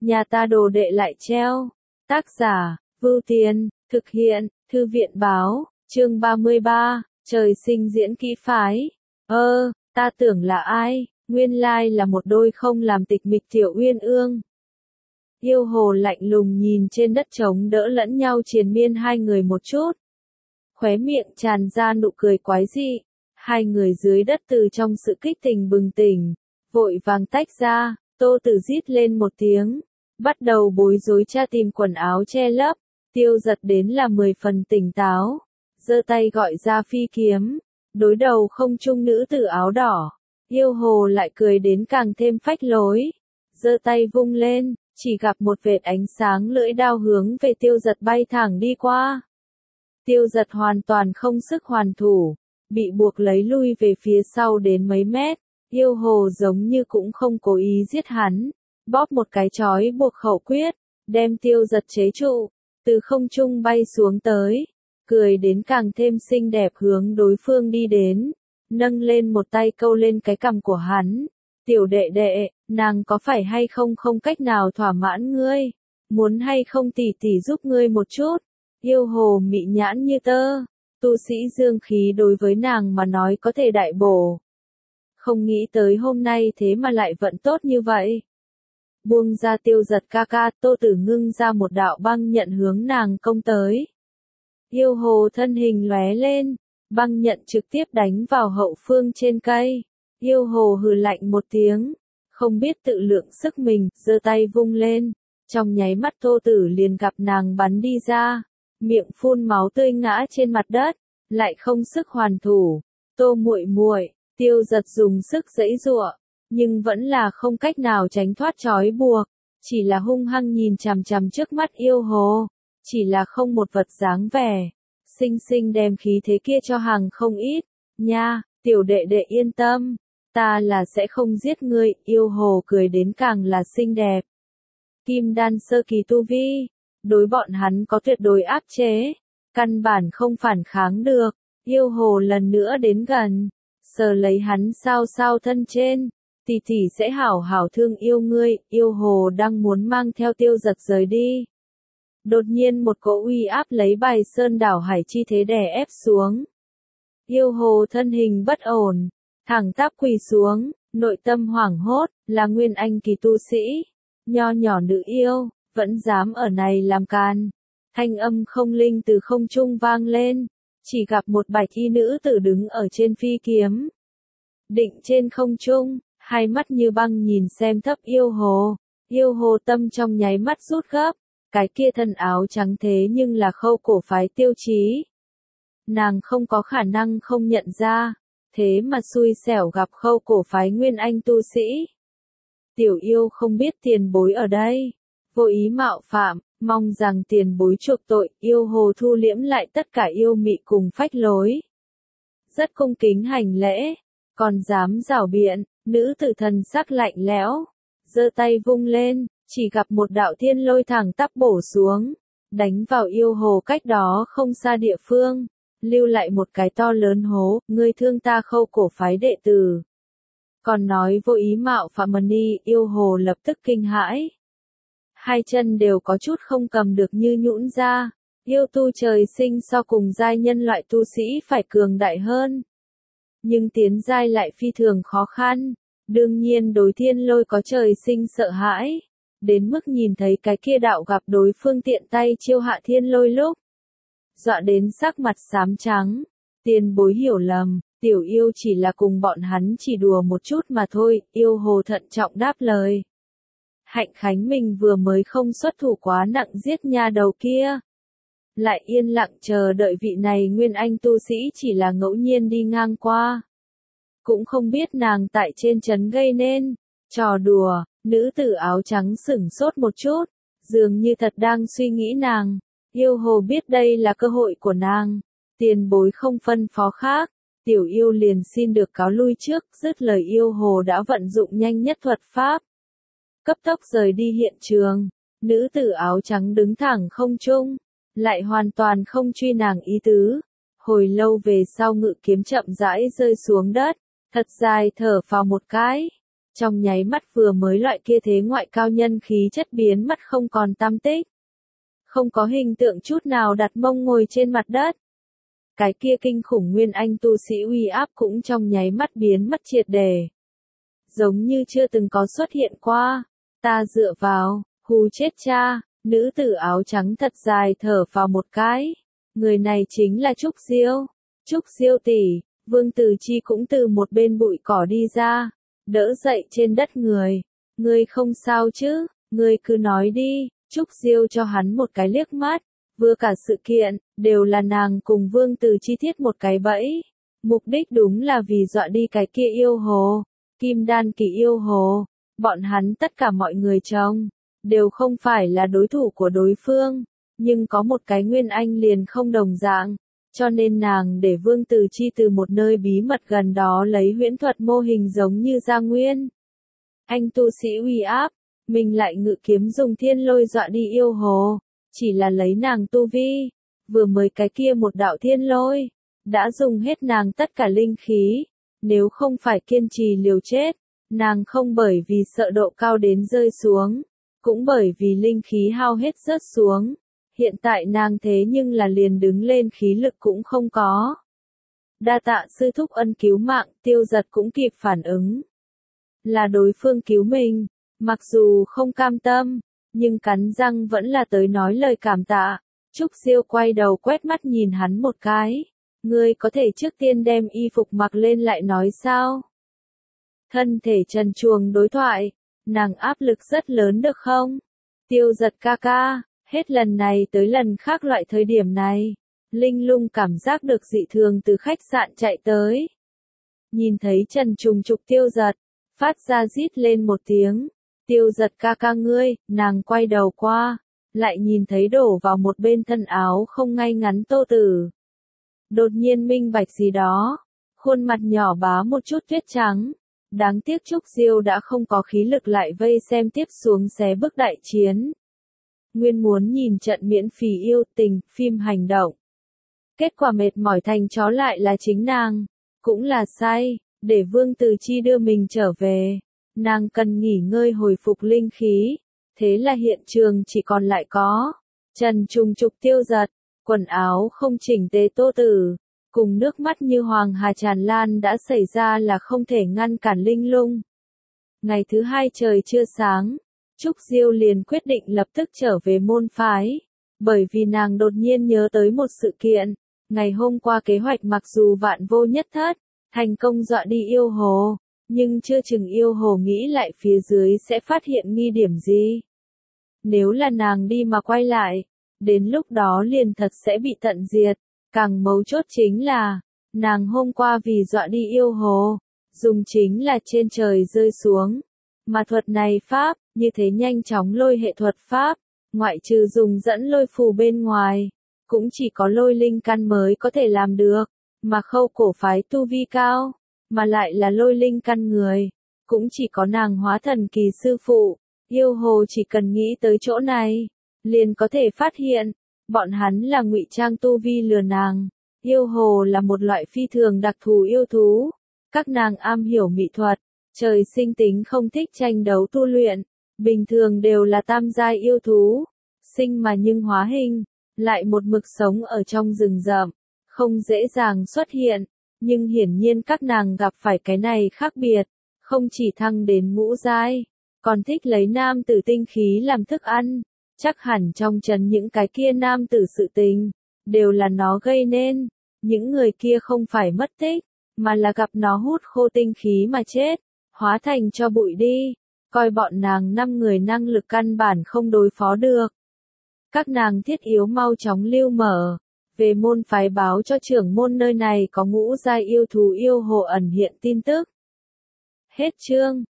nhà ta đồ đệ lại treo. Tác giả, Vưu Tiền, thực hiện, Thư viện báo, chương 33, trời sinh diễn kỹ phái. Ta tưởng là ai, nguyên lai là một đôi không làm tịch mịch tiểu uyên ương. Yêu hồ lạnh lùng nhìn trên đất trống đỡ lẫn nhau triền miên hai người một chút. Khóe miệng tràn ra nụ cười quái dị. Hai người dưới đất từ trong sự kích tình bừng tỉnh, vội vàng tách ra. Tô Tử rít lên một tiếng, bắt đầu bối rối tra tìm quần áo che lấp. Tiêu Giật đến là 10 phần tỉnh táo, giơ tay gọi ra phi kiếm, đối đầu không trung nữ tử áo đỏ. Yêu hồ lại cười đến càng thêm phách lối, giơ tay vung lên, chỉ gặp một vệt ánh sáng lưỡi đao hướng về Tiêu Giật bay thẳng đi qua. Tiêu Giật hoàn toàn không sức hoàn thủ, bị buộc lấy lui về phía sau đến mấy mét. Yêu hồ giống như cũng không cố ý giết hắn, bóp một cái chói buộc khẩu quyết, đem Tiêu Giật chế trụ, từ không trung bay xuống tới, cười đến càng thêm xinh đẹp hướng đối phương đi đến, nâng lên một tay câu lên cái cằm của hắn. Tiểu đệ đệ, nàng có phải hay không không cách nào thỏa mãn ngươi, muốn hay không tỷ tỷ giúp ngươi một chút. Yêu hồ mị nhãn như tơ, tu sĩ dương khí đối với nàng mà nói có thể đại bổ. Không nghĩ tới hôm nay thế mà lại vận tốt như vậy. Buông ra Tiêu Giật ca ca, Tô Tử ngưng ra một đạo băng nhận hướng nàng công tới. Yêu hồ thân hình lóe lên, băng nhận trực tiếp đánh vào hậu phương trên cây. Yêu hồ hừ lạnh một tiếng, không biết tự lượng sức mình, giơ tay vung lên. Trong nháy mắt Tô Tử liền gặp nàng bắn đi ra, miệng phun máu tươi ngã trên mặt đất, lại không sức hoàn thủ. Tô muội muội, Tiêu Giật dùng sức giãy giụa, nhưng vẫn là không cách nào tránh thoát trói buộc, chỉ là hung hăng nhìn chằm chằm trước mắt yêu hồ, chỉ là không một vật dáng vẻ, xinh xinh đem khí thế kia cho hàng không ít. Nha, tiểu đệ đệ yên tâm, ta là sẽ không giết ngươi. Yêu hồ cười đến càng là xinh đẹp. Kim đan sơ kỳ tu vi, đối bọn hắn có tuyệt đối áp chế, căn bản không phản kháng được. Yêu hồ lần nữa đến gần, sờ lấy hắn sao sao thân trên, tỷ tỷ sẽ hảo hảo thương yêu ngươi. Yêu hồ đang muốn mang theo Tiêu Giật rời đi. Đột nhiên một cỗ uy áp lấy Bài Sơn đảo hải chi thế đè ép xuống. Yêu hồ thân hình bất ổn, thẳng tắp quỳ xuống, nội tâm hoảng hốt, là nguyên anh kỳ tu sĩ, nho nhỏ nữ yêu, vẫn dám ở này làm càn. Thanh âm không linh từ không trung vang lên, chỉ gặp một bạch y nữ tử đứng ở trên phi kiếm, định trên không trung, hai mắt như băng nhìn xem thấp yêu hồ. Yêu hồ tâm trong nháy mắt rút gấp, cái kia thân áo trắng thế nhưng là Khâu cổ phái Tiêu Chí. Nàng không có khả năng không nhận ra, thế mà xui xẻo gặp Khâu cổ phái nguyên anh tu sĩ. Tiểu yêu không biết tiền bối ở đây, vô ý mạo phạm, mong rằng tiền bối chuộc tội. Yêu hồ thu liễm lại tất cả yêu mị cùng phách lối, rất cung kính hành lễ, còn dám giảo biện. Nữ tử thần sắc lạnh lẽo, giơ tay vung lên, chỉ gặp một đạo thiên lôi thẳng tắp bổ xuống, đánh vào yêu hồ cách đó không xa địa phương, lưu lại một cái to lớn hố. Ngươi thương ta Khâu cổ phái đệ tử, còn nói vô ý mạo phạm Mani. Yêu hồ lập tức kinh hãi, hai chân đều có chút không cầm được như nhũn ra. Yêu tu trời sinh so cùng giai nhân loại tu sĩ phải cường đại hơn, nhưng tiến giai lại phi thường khó khăn. Đương nhiên đối thiên lôi có trời sinh sợ hãi, đến mức nhìn thấy cái kia đạo gặp đối phương tiện tay chiêu hạ thiên lôi lúc, dọa đến sắc mặt xám trắng. Tiền bối hiểu lầm, tiểu yêu chỉ là cùng bọn hắn chỉ đùa một chút mà thôi. Yêu hồ thận trọng đáp lời. Hạnh Khánh mình vừa mới không xuất thủ quá nặng giết nha đầu kia, lại yên lặng chờ đợi vị này nguyên anh tu sĩ chỉ là ngẫu nhiên đi ngang qua, cũng không biết nàng tại trên trấn gây nên trò đùa. Nữ tử áo trắng sửng sốt một chút, dường như thật đang suy nghĩ nàng. Yêu hồ biết đây là cơ hội của nàng, tiền bối không phân phó khác, tiểu yêu liền xin được cáo lui trước. Dứt lời yêu hồ đã vận dụng nhanh nhất thuật pháp, cấp tốc rời đi hiện trường. Nữ tử áo trắng đứng thẳng không trung, lại hoàn toàn không truy nàng ý tứ. Hồi lâu về sau ngự kiếm chậm rãi rơi xuống đất, thật dài thở phào một cái, Trong nháy mắt vừa mới loại kia thế ngoại cao nhân khí chất biến mất không còn tăm tích. Không có hình tượng chút nào đặt mông ngồi trên mặt đất. Cái kia kinh khủng nguyên anh tu sĩ uy áp cũng trong nháy mắt biến mất triệt để. Giống như chưa từng có xuất hiện qua. Ta dựa vào, hù chết cha, nữ tử áo trắng thật dài thở vào một cái. Người này chính là Trúc Diêu. Trúc Diêu tỷ, Vương Từ Chi cũng từ một bên bụi cỏ đi ra, đỡ dậy trên đất người. Ngươi không sao chứ, ngươi cứ nói đi. Trúc Diêu cho hắn một cái liếc mắt. Vừa cả sự kiện, đều là nàng cùng Vương Từ Chi thiết một cái bẫy. Mục đích đúng là vì dọa đi cái kia yêu hồ. Kim đan kỳ yêu hồ. Bọn hắn tất cả mọi người trong, đều không phải là đối thủ của đối phương. Nhưng có một cái nguyên anh liền không đồng dạng. Cho nên nàng để Vương Từ Chi từ một nơi bí mật gần đó lấy huyễn thuật mô hình giống như gia nguyên. Anh tu sĩ uy áp, mình lại ngự kiếm dùng thiên lôi dọa đi yêu hồ. Chỉ là lấy nàng tu vi, vừa mới cái kia một đạo thiên lôi, đã dùng hết nàng tất cả linh khí. Nếu không phải kiên trì liều chết, nàng không bởi vì sợ độ cao đến rơi xuống, cũng bởi vì linh khí hao hết rớt xuống. Hiện tại nàng thế nhưng là liền đứng lên khí lực cũng không có. Đa tạ sư thúc ân cứu mạng, Tiêu Giật cũng kịp phản ứng. Là đối phương cứu mình, mặc dù không cam tâm, nhưng cắn răng vẫn là tới nói lời cảm tạ. Trúc Diêu quay đầu quét mắt nhìn hắn một cái. Ngươi có thể trước tiên đem y phục mặc lên lại nói sao? Thân thể trần truồng đối thoại, nàng áp lực rất lớn được không? Tiêu Giật ca ca, hết lần này tới lần khác loại thời điểm này, Linh Lung cảm giác được dị thường từ khách sạn chạy tới. Nhìn thấy Trần Trùng Trục Tiêu Giật, phát ra rít lên một tiếng. Tiêu Giật ca ca ngươi, nàng quay đầu qua, lại nhìn thấy đổ vào một bên thân áo không ngay ngắn Tô Tử. Đột nhiên minh bạch gì đó, khuôn mặt nhỏ bá một chút tuyết trắng. Đáng tiếc Trúc Diêu đã không có khí lực lại vây xem tiếp xuống xé bước đại chiến. Nguyên muốn nhìn trận miễn phí yêu tình, phim hành động. Kết quả mệt mỏi thành chó lại là chính nàng. Cũng là sai, để Vương Từ Chi đưa mình trở về. Nàng cần nghỉ ngơi hồi phục linh khí. Thế là hiện trường chỉ còn lại có Trần Trùng Trục Tiêu Giật, quần áo không chỉnh tề Tô Tử, cùng nước mắt như hoàng hà tràn lan đã xảy ra là không thể ngăn cản Linh Lung. Ngày thứ hai trời chưa sáng, Trúc Diêu liền quyết định lập tức trở về môn phái, bởi vì nàng đột nhiên nhớ tới một sự kiện. Ngày hôm qua kế hoạch mặc dù vạn vô nhất thất, thành công dọa đi yêu hồ, nhưng chưa chừng yêu hồ nghĩ lại phía dưới sẽ phát hiện nghi điểm gì. Nếu là nàng đi mà quay lại, đến lúc đó liền thật sẽ bị tận diệt. Càng mấu chốt chính là, nàng hôm qua vì dọa đi yêu hồ, dùng chính là trên trời rơi xuống. Mà thuật này pháp, như thế nhanh chóng lôi hệ thuật pháp, ngoại trừ dùng dẫn lôi phù bên ngoài, cũng chỉ có lôi linh căn mới có thể làm được. Mà Khâu cổ phái tu vi cao, mà lại là lôi linh căn người, cũng chỉ có nàng Hóa Thần kỳ sư phụ. Yêu hồ chỉ cần nghĩ tới chỗ này, liền có thể phát hiện, bọn hắn là ngụy trang tu vi lừa nàng. Yêu hồ là một loại phi thường đặc thù yêu thú. Các nàng am hiểu mỹ thuật, trời sinh tính không thích tranh đấu tu luyện, bình thường đều là tam giai yêu thú, sinh mà nhưng hóa hình, lại một mực sống ở trong rừng rậm, không dễ dàng xuất hiện, nhưng hiển nhiên các nàng gặp phải cái này khác biệt, không chỉ thăng đến ngũ giai, còn thích lấy nam tử tinh khí làm thức ăn, chắc hẳn trong trấn những cái kia nam tử sự tình, đều là nó gây nên, những người kia không phải mất tích, mà là gặp nó hút khô tinh khí mà chết, hóa thành cho bụi đi, coi bọn nàng 5 người năng lực căn bản không đối phó được. Các nàng thiết yếu mau chóng lưu mở, về môn phái báo cho trưởng môn nơi này có ngũ giai yêu thú yêu hồ ẩn hiện tin tức. Hết chương.